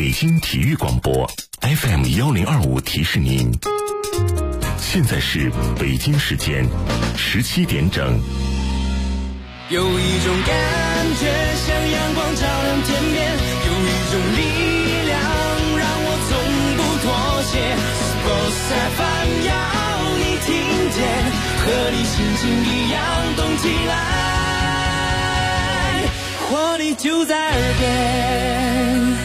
北京体育广播 FM1025提示您，现在是北京时间17点整。 有一种感觉像阳光照亮天边，有一种力量让我从不妥协。Sports FM 要你听见，和你心情一样动起来，活力就在耳边。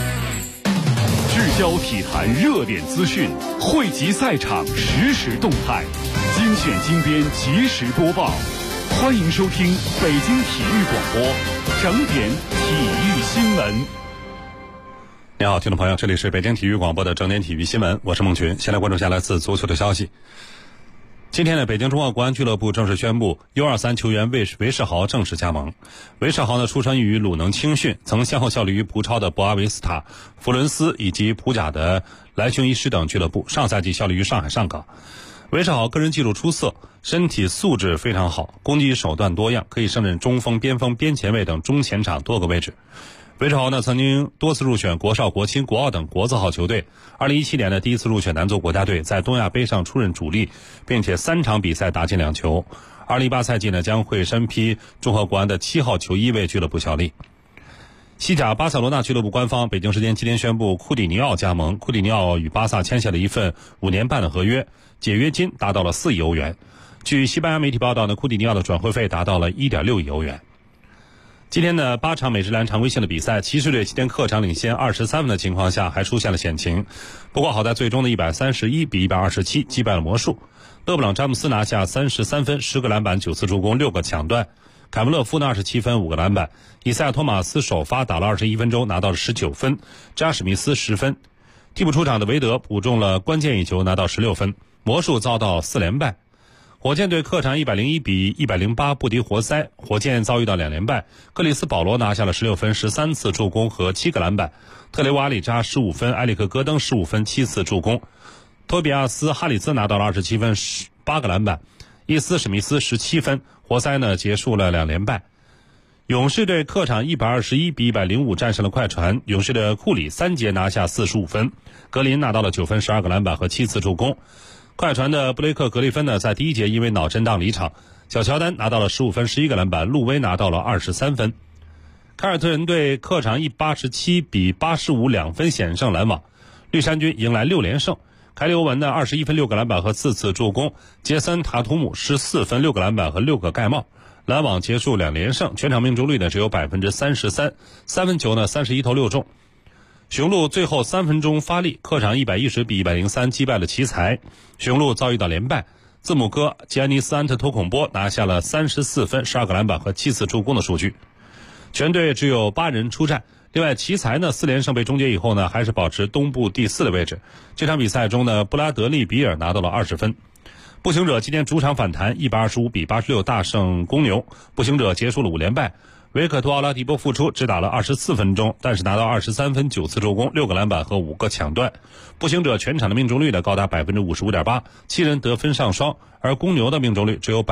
聚焦体坛热点资讯，汇集赛场实时动态，精选精编及时播报。欢迎收听北京体育广播整点体育新闻。 你好，听众朋友，这里是北京体育广播的整点体育新闻，我是孟群。先来关注下来自足球的消息。今天呢，北京中奥国安俱乐部正式宣布 U23 球员韦世豪正式加盟。韦世豪呢，出身于鲁能青训，曾先后效力于葡超的博阿维斯塔、弗伦斯以及葡甲的莱雄伊施等俱乐部，上赛季效力于上海上港。韦世豪个人技术出色，身体素质非常好，攻击手段多样，可以胜任中锋、边锋、边前卫等中前场多个位置。韦世豪呢，曾经多次入选国少、国青、国奥等国字号球队。2017年的第一次入选男足国家队，在东亚杯上出任主力，并且3场比赛打进2球。2018赛季呢，将会身披中赫国安的7号球衣为俱乐部效力。西甲巴塞罗那俱乐部官方北京时间今天宣布库蒂尼奥加盟。库蒂尼奥与巴萨签下了一份5年半的合约，解约金达到了4亿欧元。据西班牙媒体报道呢，库蒂尼奥的转会费达到了1.6亿欧元。今天的8场美职篮常规性的比赛，骑士队今天客场领先23分的情况下，还出现了险情。不过好在最终的131比127击败了魔术。勒布朗詹姆斯拿下33分，10个篮板，9次助攻，6个抢断。凯文勒夫呢27分，5个篮板。以赛亚托马斯首发打了21分钟，拿到了19分。扎史密斯10分。替补出场的韦德补中了关键一球，拿到16分。魔术遭到4连败。火箭队客场101比108不敌活塞，火箭遭遇到2连败。克里斯保罗拿下了16分，13次助攻和7个篮板。特雷瓦里扎15分，埃里克戈登15分，7次助攻。托比亚斯哈里兹拿到了27分，8个篮板。伊斯史密斯17分。活塞呢结束了2连败。勇士队客场121比105战胜了快船。勇士的库里3节拿下45分，格林拿到了9分，12个篮板和7次助攻。快船的布雷克格里芬呢，在第一节因为脑震荡离场。小乔丹拿到了15分，11个篮板，路威拿到了23分。凯尔特人队客场187比85 2分险胜篮网。绿衫军迎来6连胜。凯里欧文呢21分，6个篮板和4次助攻。杰森塔图姆14分，6个篮板和6个盖帽。篮网结束2连胜，全场命中率呢只有 33%， 三分球呢31投6中。雄鹿最后3分钟发力，客场110比103击败了奇才。雄鹿遭遇到连败，字母哥吉安尼斯安特托孔波拿下了34分，12个篮板和7次助攻的数据。全队只有8人出战。另外奇才呢4连胜被终结以后呢，还是保持东部第4的位置。这场比赛中呢，布拉德利比尔拿到了20分。步行者今天主场反弹125比86大胜公牛，步行者结束了5连败。维克托奥拉迪波复出只打了24分钟，但是拿到23分9次助攻6个篮板和5个抢断。步行者全场的命中率呢高达 55.8%， 7人得分上双，而公牛的命中率只有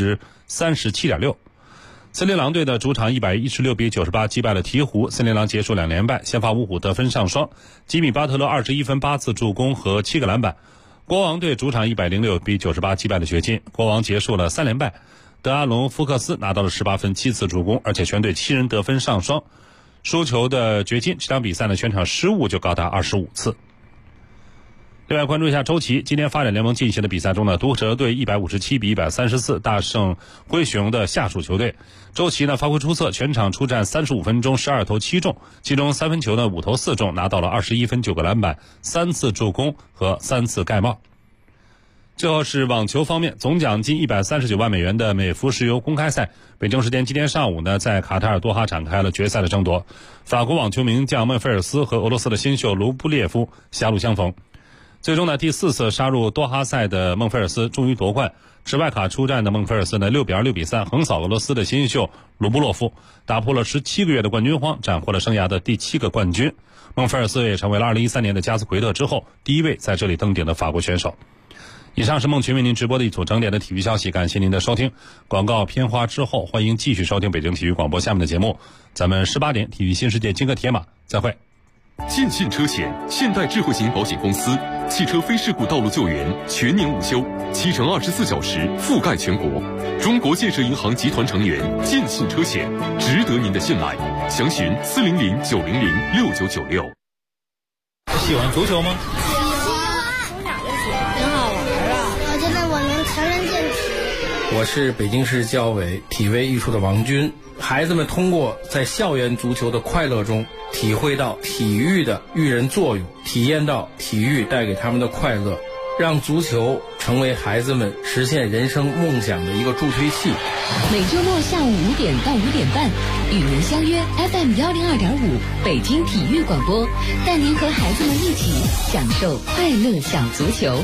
37.6%。森林狼队的主场116比98击败了鹈鹕，森林狼结束2连败，先发五虎得分上双，吉米巴特勒21分8次助攻和7个篮板。国王队主场106比98击败了掘金，国王结束了3连败。德阿隆·福克斯拿到了18分7次助攻，而且全队7人得分上双。输球的掘金这场比赛呢，全场失误就高达25次。另外关注一下周琦，今天发展联盟进行的比赛中呢，毒蛇队157比134大胜灰熊的下属球队。周琦呢发挥出色，全场出战35分钟，12投7中，其中3分球呢5投4中，拿到了21分9个篮板，3次助攻和3次盖帽。最后是网球方面，总奖金139万美元的美孚石油公开赛，北京时间今天上午呢，在卡塔尔多哈展开了决赛的争夺。法国网球名将孟菲尔斯和俄罗斯的新秀卢布列夫狭路相逢。最终呢，第4次杀入多哈赛的孟菲尔斯终于夺冠。持外卡出战的孟菲尔斯呢，6比2、6比3横扫俄罗斯的新秀卢布洛夫，打破了17个月的冠军荒，斩获了生涯的第7个冠军。孟菲尔斯也成为了2013年的加斯奎特之后第一位在这里登顶的法国选手。以上是孟群为您直播的一组整点的体育消息，感谢您的收听。广告片花之后，欢迎继续收听北京体育广播下面的节目。咱们18点体育新世界金戈铁马再会。 建信车险，现代智慧型保险公司，汽车非事故道路救援全年无休，7乘24小时覆盖全国。中国建设银行集团成员，建信车险，值得您的信赖。详询400-900-6996。 喜欢足球吗？ 喜欢， 挺好玩啊！ 我觉得我能强身健体。 我是北京市教委体卫艺术的王军。孩子们通过在校园足球的快乐中，体会到体育的育人作用，体验到体育带给他们的快乐，让足球成为孩子们实现人生梦想的一个助推器。 每周末下午5点到5点半，与您相约 FM102.5北京体育广播，带您和孩子们一起享受快乐小足球。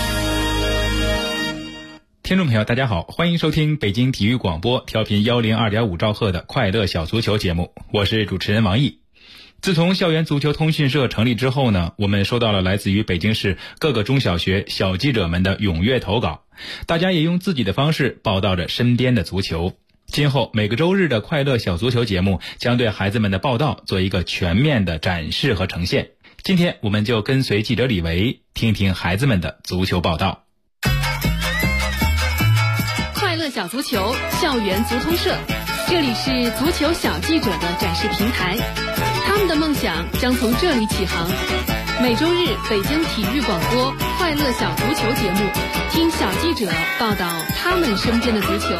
听众朋友大家好，欢迎收听北京体育广播调频102.5兆赫的快乐小足球节目，我是主持人王毅。自从校园足球通讯社成立之后呢，我们收到了来自于北京市各个中小学小记者们的踊跃投稿，大家也用自己的方式报道着身边的足球。今后每个周日的快乐小足球节目将对孩子们的报道做一个全面的展示和呈现。今天我们就跟随记者李维，听听孩子们的足球报道。 快乐小足球校园足通社，这里是足球小记者的展示平台，他们的梦想将从这里起航。每周日北京体育广播快乐小足球节目，听小记者报道他们身边的足球。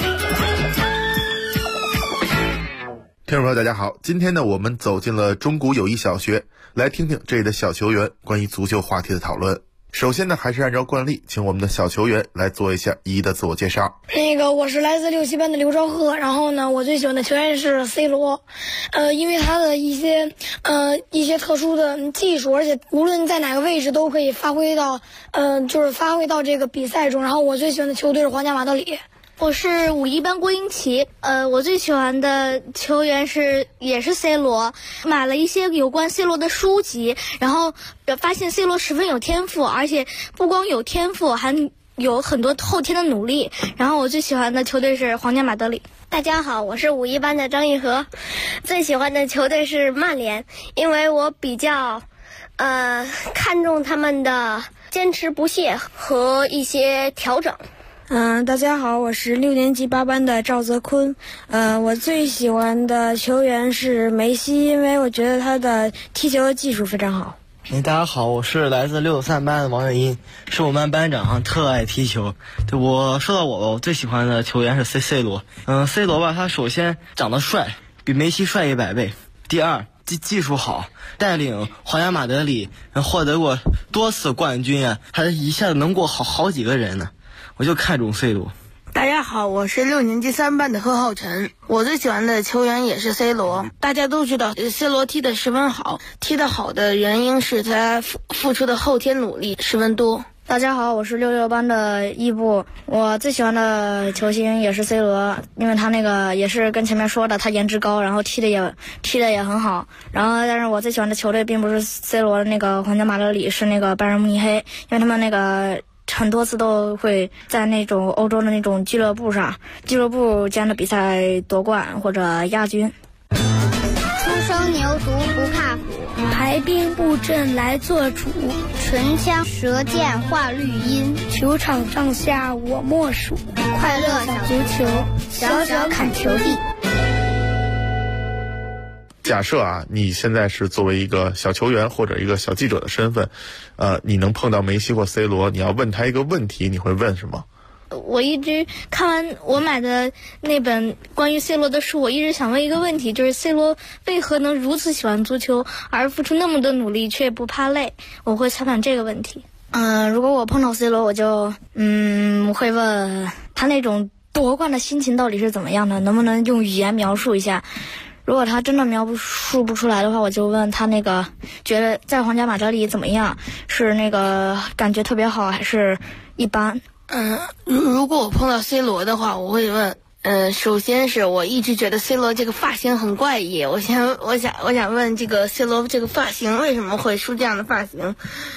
听众朋友大家好，今天呢我们走进了中古友谊小学，来听听这里的小球员关于足球话题的讨论。首先呢，还是按照惯例，请我们的小球员来做一下一一的自我介绍。 我是来自6、7班的刘兆赫，然后呢，我最喜欢的球员是 C 罗，因为他的一些特殊的技术，而且无论在哪个位置都可以发挥到这个比赛中。然后我最喜欢的球队是皇家马德里。 我是5、1班郭英奇，我最喜欢的球员也是 C 罗，买了一些有关 C 罗的书籍，然后发现 C 罗十分有天赋，而且不光有天赋，还有很多后天的努力。然后我最喜欢的球队是皇家马德里。 大家好，我是5、1班的张玉和，最喜欢的球队是曼联，因为我比较看重他们的坚持不懈和一些调整。 大家好，我是6年级8班的赵泽坤。我最喜欢的球员是梅西，因为我觉得他的踢球的技术非常好。 大家好，我是来自6、3班的王月英，是我们班班长，特爱踢球。说到我最喜欢的球员是 C 罗。C 罗吧，他首先长得帅，比梅西帅100倍。第二，技术好，带领皇家马德里获得过多次冠军啊，他一下子能过好几个人呢。我就看中 C 罗。 大家好，我是6年级3班的贺浩晨，我最喜欢的球员也是 C 罗。大家都知道 C 罗踢得十分好，踢得好的原因是他付出的后天努力十分多。 大家好，我是66班的伊布，我最喜欢的球星也是 C 罗，因为他也是跟前面说的，他颜值高，然后踢得也很好。然后但是我最喜欢的球队并不是 C 罗的皇家马德里，是拜仁慕尼黑，因为他们很多次都会在那种欧洲的那种俱乐部间的比赛夺冠或者亚军。 初生牛犊不怕虎， 排兵布阵来做主， 唇枪舌剑画绿荫， 球场上下我莫属。 快乐小足球，小小砍球地。 假设啊，你现在是作为一个小球员或者一个小记者的身份，你能碰到梅西或 C 罗，你要问他一个问题，你会问什么？ 我一直看完我买的那本关于 C 罗的书，我一直想问一个问题，就是 C 罗为何能如此喜欢足球，而付出那么多努力却不怕累？我会采访这个问题。 如果我碰到 C 罗，我就会问他那种夺冠的心情到底是怎么样的，能不能用语言描述一下？如果他真的描述不出来的话，我就问他觉得在皇家马德里怎么样？是感觉特别好，还是一般？ 如果我碰到 C 罗的话，我会问，首先是我一直觉得 C 罗这个发型很怪异，我想问这个 C 罗这个发型为什么会梳这样的发型？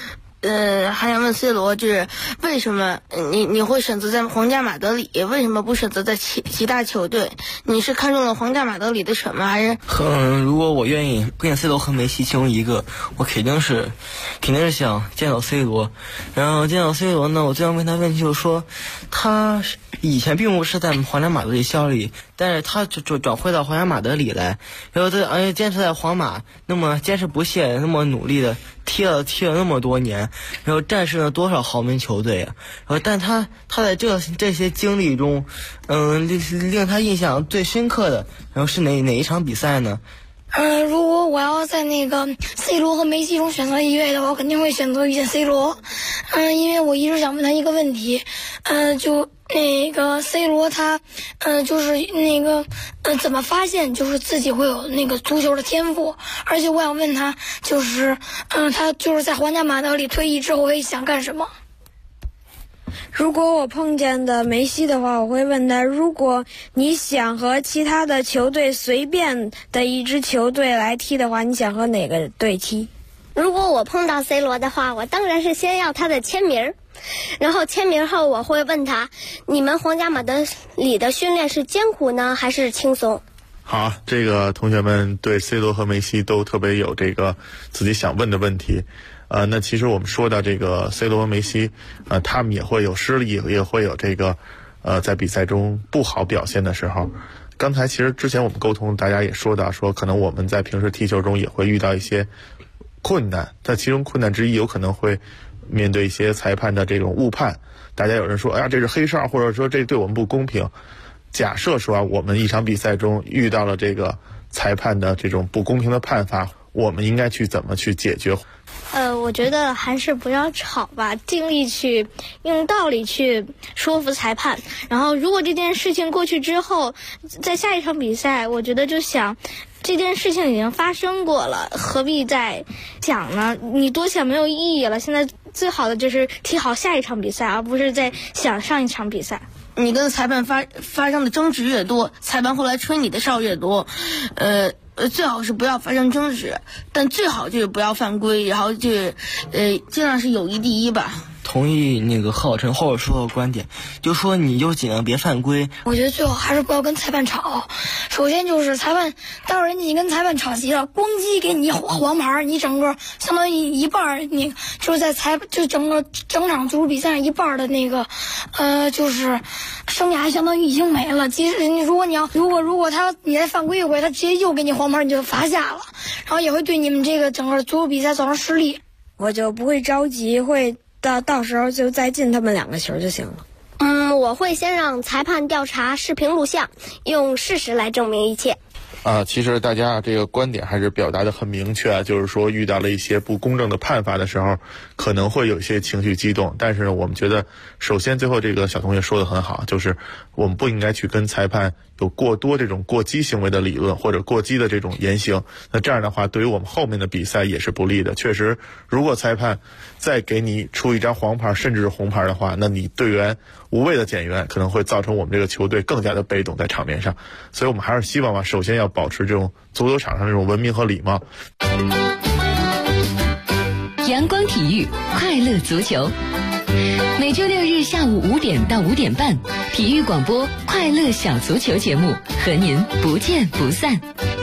还想问 C 罗，就是为什么你会选择在皇家马德里，为什么不选择在其他球队？你是看中了皇家马德里的什么，还是？ 如果我愿意跟 C 罗和梅西其中一个，我肯定是想见到 C 罗。然后见到 C 罗呢，我最想问他问题就是说，他以前并不是在皇家马德里效力，但是他就转会到皇家马德里来，然后坚持在皇马那么坚持不懈，那么努力的踢了那么多年，然后战胜了多少豪门球队啊！然后但他在这些经历中，令他印象最深刻的，然后是哪一场比赛呢？ 如果我要在那个 C 罗和梅西中选择一位的话，我肯定会选择遇见 C 罗。因为我一直想问他一个问题，就那个 C 罗他，就是那个怎么发现就是自己会有那个足球的天赋？而且我想问他，就是他就是在皇家马德里退役之后会想干什么？ 如果我碰见的梅西的话，我会问他，如果你想和其他的球队随便的一支球队来踢的话，你想和哪个队踢？ 如果我碰到 C 罗的话，我当然是先要他的签名，然后签名后我会问他，你们皇家马德里的训练是艰苦呢还是轻松？ 好，这个同学们对 C 罗和梅西都特别有这个自己想问的问题。那其实我们说到这个 C 罗和梅西，他们也会有失利，也会有这个在比赛中不好表现的时候。刚才其实之前我们沟通，大家也说到说，可能我们在平时踢球中也会遇到一些困难，但其中困难之一有可能会面对一些裁判的这种误判。大家有人说，哎呀，这是黑哨，或者说这对我们不公平。假设说我们一场比赛中遇到了这个裁判的这种不公平的判罚，我们应该去怎么去解决？ 我觉得还是不要吵吧，尽力去用道理去说服裁判。然后如果这件事情过去之后，在下一场比赛，我觉得就想这件事情已经发生过了，何必再想呢？你多想没有意义了。现在最好的就是踢好下一场比赛，而不是在想上一场比赛。 你跟裁判发生的争执越多，裁判后来吹你的哨越多，最好是不要发生争执，但最好就是不要犯规，然后就是尽量是友谊第一吧。 同意那个贺小晨后边说的观点，就说你就尽量别犯规。 我觉得最好还是不要跟裁判吵。首先就是裁判，待会儿你跟裁判吵急了，咣叽给你黄牌，你整个相当于一半，你就是在整场足球比赛一半的那个就是生涯相当于已经没了。即使如果你再犯规一回，他直接又给你黄牌，你就罚下了，然后也会对你们这个整个足球比赛造成失利。 我就不会着急，会到时候就再进他们2个球就行了。 我会先让裁判调查视频录像，用事实来证明一切。 其实大家这个观点还是表达的很明确，就是说遇到了一些不公正的判罚的时候，可能会有一些情绪激动，但是我们觉得首先最后这个小同学说的很好，就是我们不应该去跟裁判有过多这种过激行为的理论或者过激的这种言行，那这样的话对于我们后面的比赛也是不利的。确实如果裁判再给你出一张黄牌甚至是红牌的话，那你队员无谓的减员可能会造成我们这个球队更加的被动在场面上。所以我们还是希望首先要保持这种足球场上这种文明和礼貌。 阳光体育，快乐足球。每周6日下午5点到5点半，体育广播快乐小足球节目和您不见不散。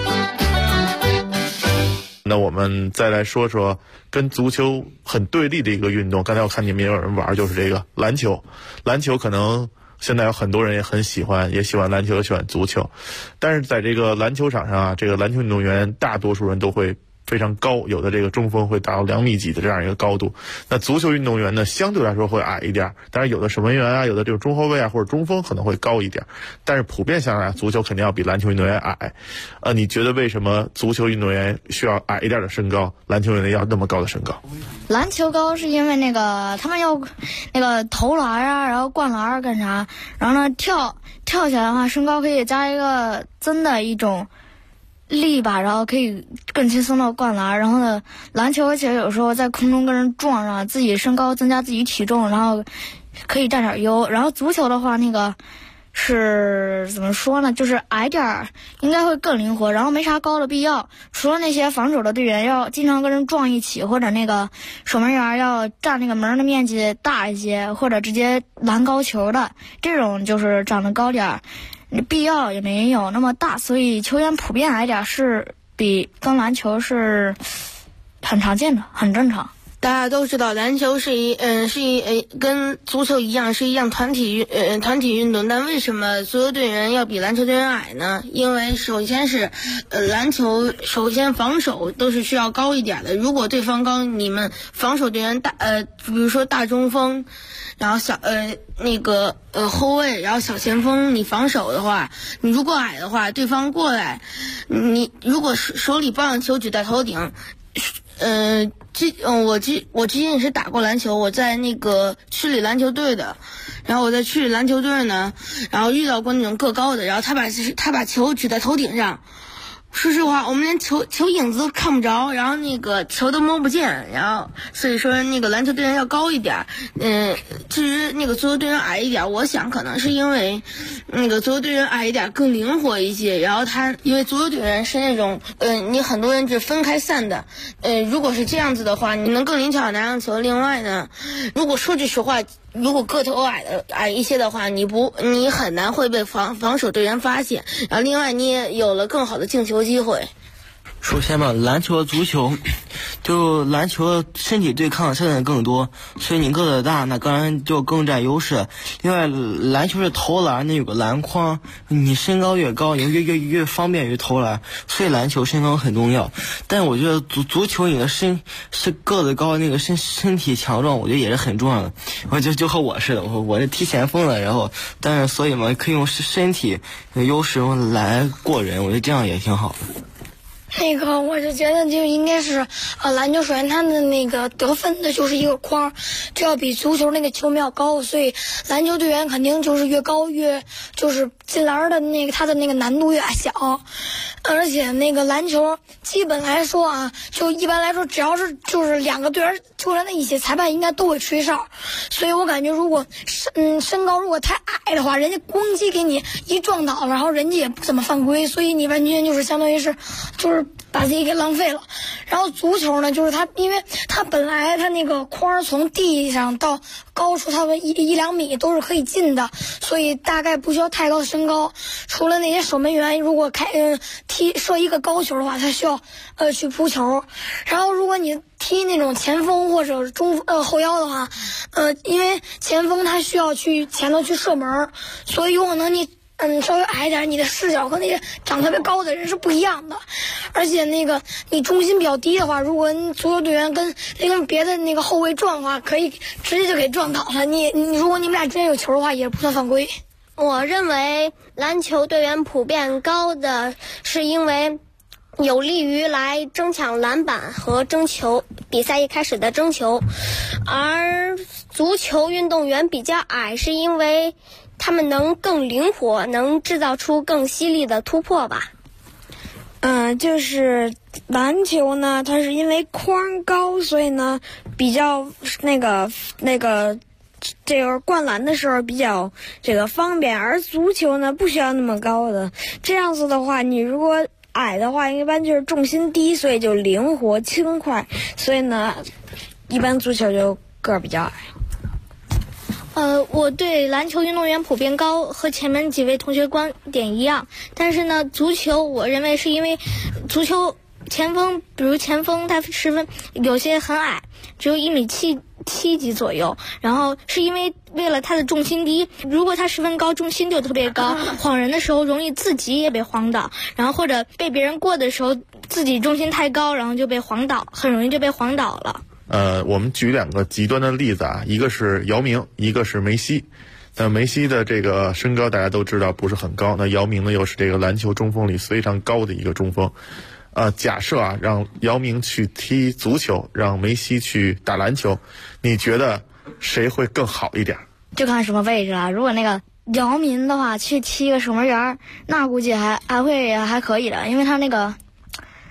那我们再来说说跟足球很对立的一个运动，刚才我看你们也有人玩，就是这个篮球。篮球可能现在有很多人也很喜欢，也喜欢篮球也喜欢足球，但是在这个篮球场上这个篮球运动员大多数人都会非常高，有的这个中锋会达到2米几的这样一个高度。那足球运动员呢，相对来说会矮一点，当然有的守门员有的这种中后卫或者中锋可能会高一点，但是普遍下来足球肯定要比篮球运动员矮。你觉得为什么足球运动员需要矮一点的身高，篮球运动员要那么高的身高？ 篮球高是因为那个他们要那个投篮然后灌篮干啥，然后呢跳起来的话，身高可以加一个增的一种力吧，然后可以更轻松的灌篮。然后呢，篮球而且有时候在空中跟人撞上，自己身高增加自己体重，然后可以占点优。然后足球的话，那个是怎么说呢？就是矮点儿应该会更灵活，然后没啥高的必要。除了那些防守的队员要经常跟人撞一起，或者那个守门员要占那个门的面积大一些，或者直接拦高球的，这种就是长得高点儿，必要也没有那么大，所以球员普遍矮点儿是比跟篮球是很常见的，很正常。 大家都知道，篮球跟足球一样是一样团体运动，但为什么足球队员要比篮球队员矮呢？因为首先是篮球首先防守都是需要高一点的，如果对方高，你们防守队员比如说大中锋，然后后卫，然后小前锋，你防守的话，你如果矮的话，对方过来，你如果手里抱着球举在头顶，我之前也是打过篮球，我在那个区里篮球队的，然后我在区里篮球队呢，然后遇到过那种个高的，然后他把球举在头顶上，说实话，我们连球影子都看不着，然后那个球都摸不见，然后所以说那个篮球队员要高一点，至于那个足球队员矮一点，我想可能是因为那个足球队员矮一点更灵活一些，然后因为足球队员是那种你很多人是分开散的，如果是这样子的话，你能更灵巧拿上球。另外呢，如果说句实话，如果个头矮一些的话，你很难会被防守队员发现，然后另外你也有了更好的进球机会。 首先嘛，篮球和足球，就篮球身体对抗现在更多，所以你个子大，那当然就更占优势。另外，篮球是投篮，那有个篮筐，你身高越高，你越方便于投篮，所以篮球身高很重要。但我觉得足球你的个子高，那个身体强壮，我觉得也是很重要的。我就和我似的，我是踢前锋的，然后但是所以嘛，可以用身体的优势来过人，我觉得这样也挺好的。 我就觉得就应该是，篮球首先它的那个得分的就是一个框，就要比足球那个球面要高，所以篮球队员肯定就是越高越就是进篮的它的那个难度越小，而且那个篮球基本来说啊，就一般来说只要是就是两个队员球员在一起，裁判应该都会吹哨，所以我感觉如果身高如果太矮的话，人家咣击给你一撞倒，然后人家也不怎么犯规，所以你完全就是相当于是就是把自己给浪费了。然后足球呢，就是因为它本来它那个框从地上到高出它的一两米都是可以进的，所以大概不需要太高的身高。除了那些守门员如果射一个高球的话，他需要去扑球。然后如果你踢那种前锋或者后腰的话，因为前锋他需要去前头去射门，所以有可能你稍微矮一点，你的视角和那些长特别高的人是不一样的。而且你重心比较低的话，如果你足球队员跟别的那个后卫撞的话，可以直接就给撞倒了。如果你们俩之间有球的话，也不算犯规。 我认为篮球队员普遍高的是因为有利于来争抢篮板和争球，比赛一开始的争球，而足球运动员比较矮是因为他们能更灵活，能制造出更犀利的突破吧。 就是篮球呢，它是因为框高，所以呢比较这个灌篮的时候比较方便，而足球呢不需要那么高的。这样子的话，你如果矮的话，一般就是重心低，所以就灵活轻快，所以呢一般足球就个儿比较矮。 我对篮球运动员普遍高和前面几位同学观点一样，但是呢，足球我认为是因为足球前锋，比如前锋他有些很矮，只有1.77米左右，然后是因为为了他的重心低，如果他十分高，重心就特别高，晃人的时候容易自己也被晃倒，然后或者被别人过的时候自己重心太高，然后就被晃倒，很容易就被晃倒了。 我们举两个极端的例子啊，一个是姚明，一个是梅西。那梅西的这个身高大家都知道不是很高，那姚明呢又是这个篮球中锋里非常高的一个中锋。假设啊，让姚明去踢足球，让梅西去打篮球，你觉得谁会更好一点？ 就看什么位置了。如果那个姚明的话去踢个守门员，那估计还可以的，因为他那个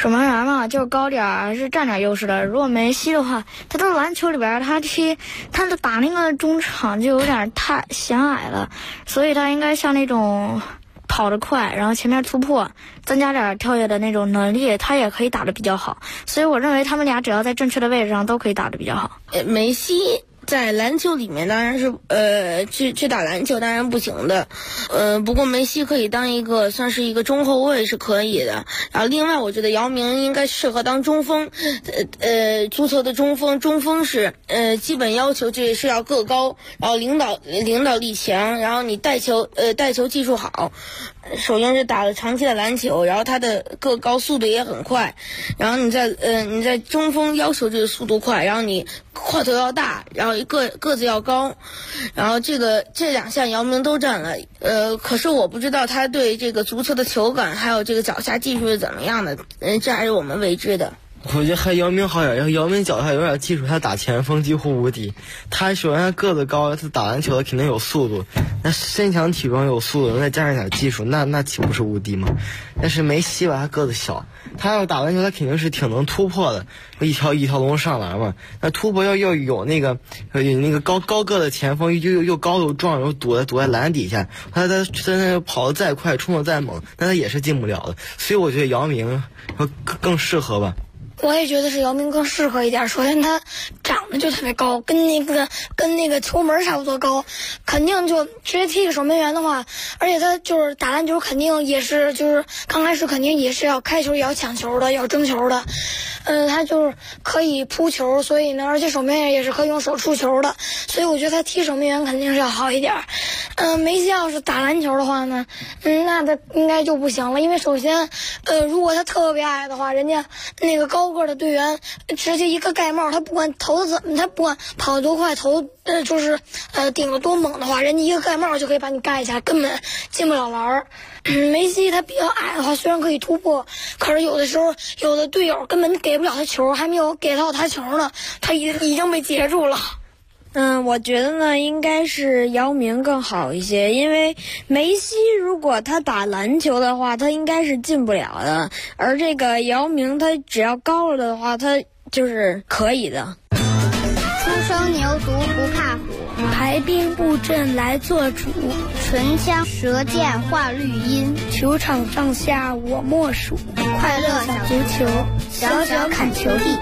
守门员嘛，就是高点儿是占点优势的。如果梅西的话，他到篮球里边他打那个中场就有点太显矮了，所以他应该像那种跑得快，然后前面突破，增加点跳跃的那种能力，他也可以打得比较好。所以我认为他们俩只要在正确的位置上都可以打得比较好。 梅西在篮球里面当然是去打篮球当然不行的，不过梅西可以当算是一个中后卫是可以的。然后另外我觉得姚明应该适合当中锋，足球的中锋是基本要求就是要个高，然后领导力强，然后你带球技术好。首先是打了长期的篮球，然后他的个高，速度也很快，然后你在中锋要求这个速度快，然后你块头要大，然后个子要高，然后这两项姚明都占了。可是我不知道他对这个足球的球感还有这个脚下技术是怎么样的，这还是我们未知的。 我觉得还姚明好点，然后姚明脚下有点技术，他打前锋几乎无敌。他首先个子高，他打篮球的肯定有速度，那身强体壮有速度，再加上点技术，那岂不是无敌吗？但是梅西吧，他个子小，他要打篮球，他肯定是挺能突破的，一条龙上篮嘛。那突破要有那个高个的前锋，又高又壮，又躲在篮底下，他那跑得再快，冲得再猛，那他也是进不了的。所以我觉得姚明更适合吧。 我也觉得是姚明更适合一点。首先他长得就特别高，跟那个球门差不多高，肯定就直接踢个守门员的话，而且他就是打篮球肯定也是就是刚开始肯定也是要开球，也要抢球的，要争球的。他就是可以扑球，所以呢，而且守门员也是可以用手触球的，所以我觉得他踢守门员肯定是要好一点。梅西要是打篮球的话呢，那他应该就不行了，因为首先，如果他特别矮的话，人家那个高个的队员直接一个盖帽，他不管投的怎么，他不管跑得多快，就是顶得多猛的话，人家一个盖帽就可以把你盖下来，根本进不了篮儿。梅西他比较矮的话，虽然可以突破，可是有的时候有的队友根本给不了他球，还没有给到他球呢，他已经被截住了。 我觉得呢，应该是姚明更好一些，因为梅西如果他打篮球的话，他应该是进不了的，而这个姚明他只要高了的话，他就是可以的。 初生牛犊不怕虎， 排兵布阵来做主， 唇枪舌剑画绿荫， 球场上下我莫属， 快乐小足球，小小砍球地。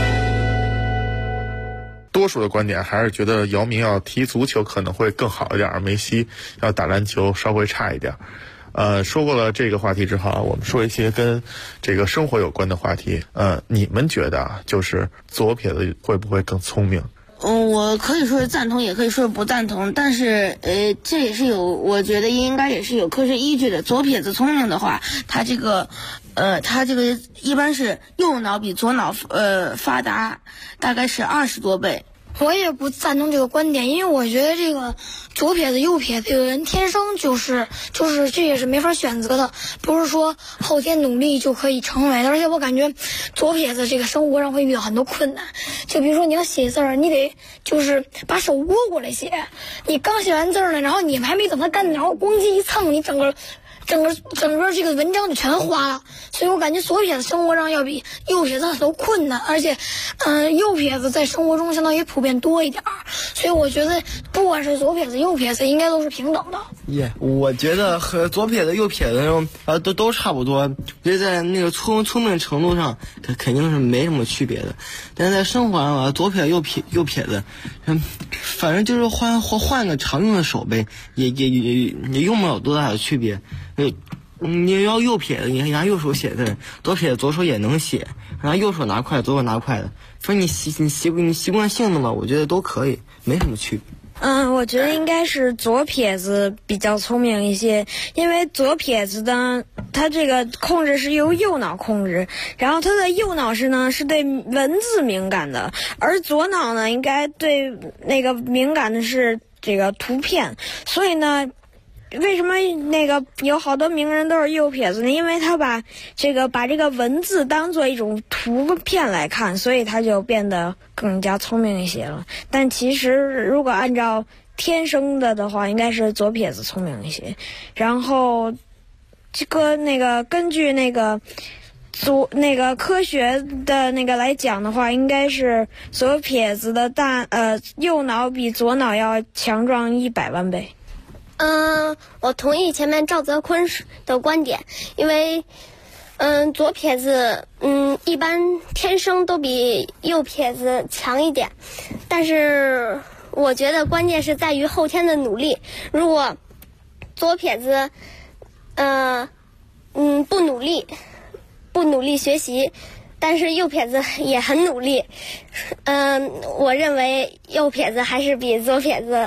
多数的观点还是觉得姚明要踢足球可能会更好一点，梅西要打篮球稍微差一点。说过了这个话题之后，我们说一些跟这个生活有关的话题。你们觉得就是左撇子会不会更聪明？ 我可以说是赞同，也可以说是不赞同，但是这也是我觉得应该也是有科学依据的。左撇子聪明的话，他这个一般是右脑比左脑发达，大概是20多倍。 我也不赞同这个观点，因为我觉得这个左撇子右撇子有人天生就是这也是没法选择的，不是说后天努力就可以成为的。而且我感觉左撇子这个生活上会遇到很多困难，就比如说你要写字儿，你得就是把手窝过来写，你刚写完字儿呢，然后你还没等它干，然后咣叽一蹭，你整个这个文章就全花了。所以我感觉左撇子生活上要比右撇子很多困难，而且右撇子在生活中相当于普遍多一点，所以我觉得不管是左撇子右撇子应该都是平等的。 我觉得和左撇子右撇子都差不多，我觉得在那个聪明程度上肯定是没什么区别的，但是在生活上左撇右撇子反正就是换个常用的手呗，也用不了多大的区别。你要右撇子，你拿右手写字，左撇子左手也能写，然后右手拿快，左手拿快的，反正你习惯性的嘛，我觉得都可以，没什么区别。 我觉得应该是左撇子比较聪明一些，因为左撇子呢，他这个控制是由右脑控制，然后他的右脑是对文字敏感的，而左脑呢应该对那个敏感的是这个图片，所以呢。为什么那个有好多名人都是右撇子呢？因为他把这个文字当做一种图片来看，所以他就变得更加聪明一些了。但其实如果按照天生的话，应该是左撇子聪明一些。然后这个根据那个科学的来讲的话，应该是左撇子的右脑比左脑要强壮100万倍。 我同意前面赵泽坤的观点，因为左撇子一般天生都比右撇子强一点，但是我觉得关键是在于后天的努力。如果左撇子不努力学习，但是右撇子也很努力，我认为右撇子还是比左撇子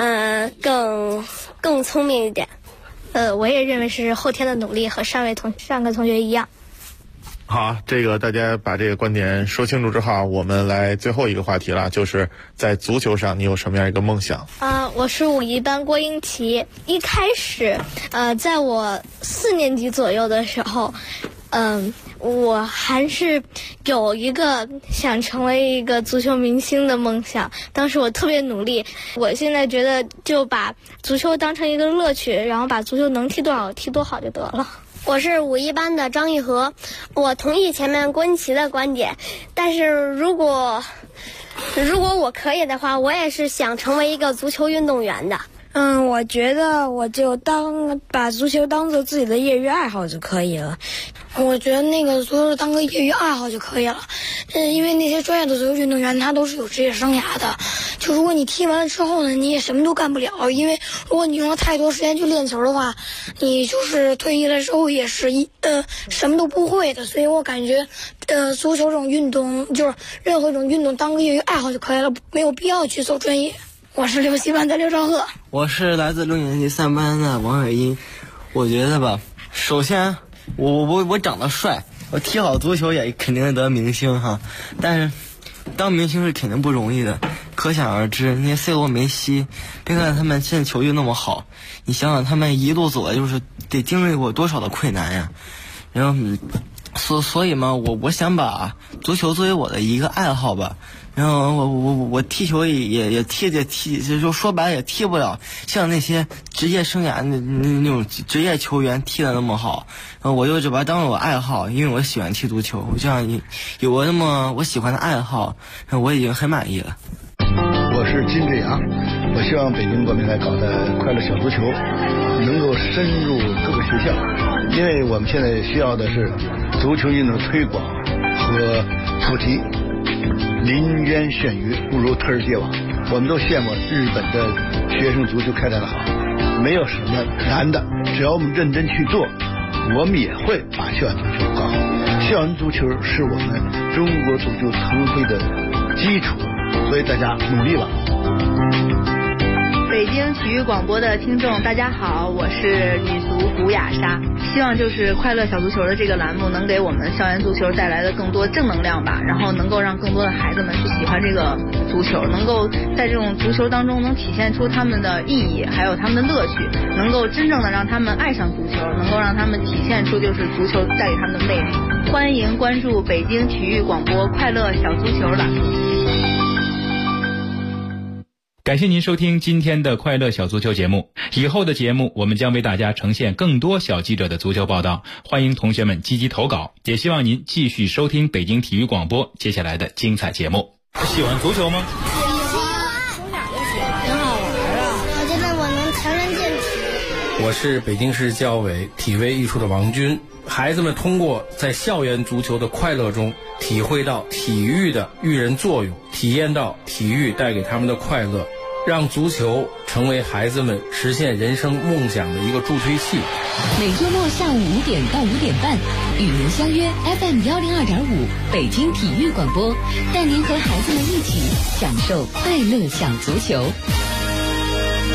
更聪明一点。我也认为是后天的努力，和上个同学一样。 好，这个大家把这个观点说清楚之后，我们来最后一个话题了，就是在足球上你有什么样一个梦想？ 我是5一班郭英奇。一开始在我4年级左右的时候，我还是有一个想成为一个足球明星的梦想，当时我特别努力。我现在觉得就把足球当成一个乐趣，然后把足球能踢多少踢多好就得了。 我是5一班的张艺和，我同意前面郭英奇的观点，但是如果我可以的话，我也是想成为一个足球运动员的。 我觉得我就把足球当做自己的业余爱好就可以了。我觉得足球当个业余爱好就可以了。因为那些专业的足球运动员他都是有职业生涯的，就如果你踢完了之后呢，你也什么都干不了。因为如果你用了太多时间去练球的话，你就是退役了之后也是什么都不会的。所以我感觉足球这种运动，就是任何一种运动当个业余爱好就可以了，没有必要去走专业。我是6西班的刘兆赫。 我是来自6年级3班的王伟英。我觉得吧，首先我长得帅，我踢好足球也肯定得明星哈，但是当明星是肯定不容易的，可想而知。那些 C 罗、梅西，别看他们现在球技那么好，你想想他们一路走来就是得经历过多少的困难呀。然后所以嘛，我想把足球作为我的一个爱好吧。然后我踢球也踢，就说白了也踢不了像那些职业生涯那种职业球员踢的那么好。然后我就把它当我爱好，因为我喜欢踢足球，我这样有个那么我喜欢的爱好，我已经很满意了。 我是金志阳，我希望北京国民来搞的快乐小足球能够深入各个学校，因为我们现在需要的是足球运动推广和普及。林渊炫鱼不如特尔接网，我们都羡慕日本的学生足球开展的好，没有什么难的，只要我们认真去做，我们也会把校园足球搞好。校园足球是我们中国足球腾飞的基础，所以大家努力吧。 北京体育广播的听众大家好，我是女足古雅莎。希望就是快乐小足球的这个栏目能给我们校园足球带来的更多正能量吧，然后能够让更多的孩子们去喜欢这个足球，能够在这种足球当中能体现出他们的意义还有他们的乐趣，能够真正的让他们爱上足球，能够让他们体现出就是足球带给他们的魅力。欢迎关注北京体育广播快乐小足球栏目。 感谢您收听今天的快乐小足球节目，以后的节目我们将为大家呈现更多小记者的足球报道，欢迎同学们积极投稿，也希望您继续收听北京体育广播接下来的精彩节目。 喜欢足球吗？ 喜欢，从小就喜欢，很好玩啊！我觉得我能强身健体。 我是北京市教委体卫艺术的王军。孩子们通过在校园足球的快乐中体会到体育的育人作用，体验到体育带给他们的快乐，让足球成为孩子们实现人生梦想的一个助推器。 每周末下午5点到5点半，与您相约 FM 102.5北京体育广播，带您和孩子们一起享受快乐小足球。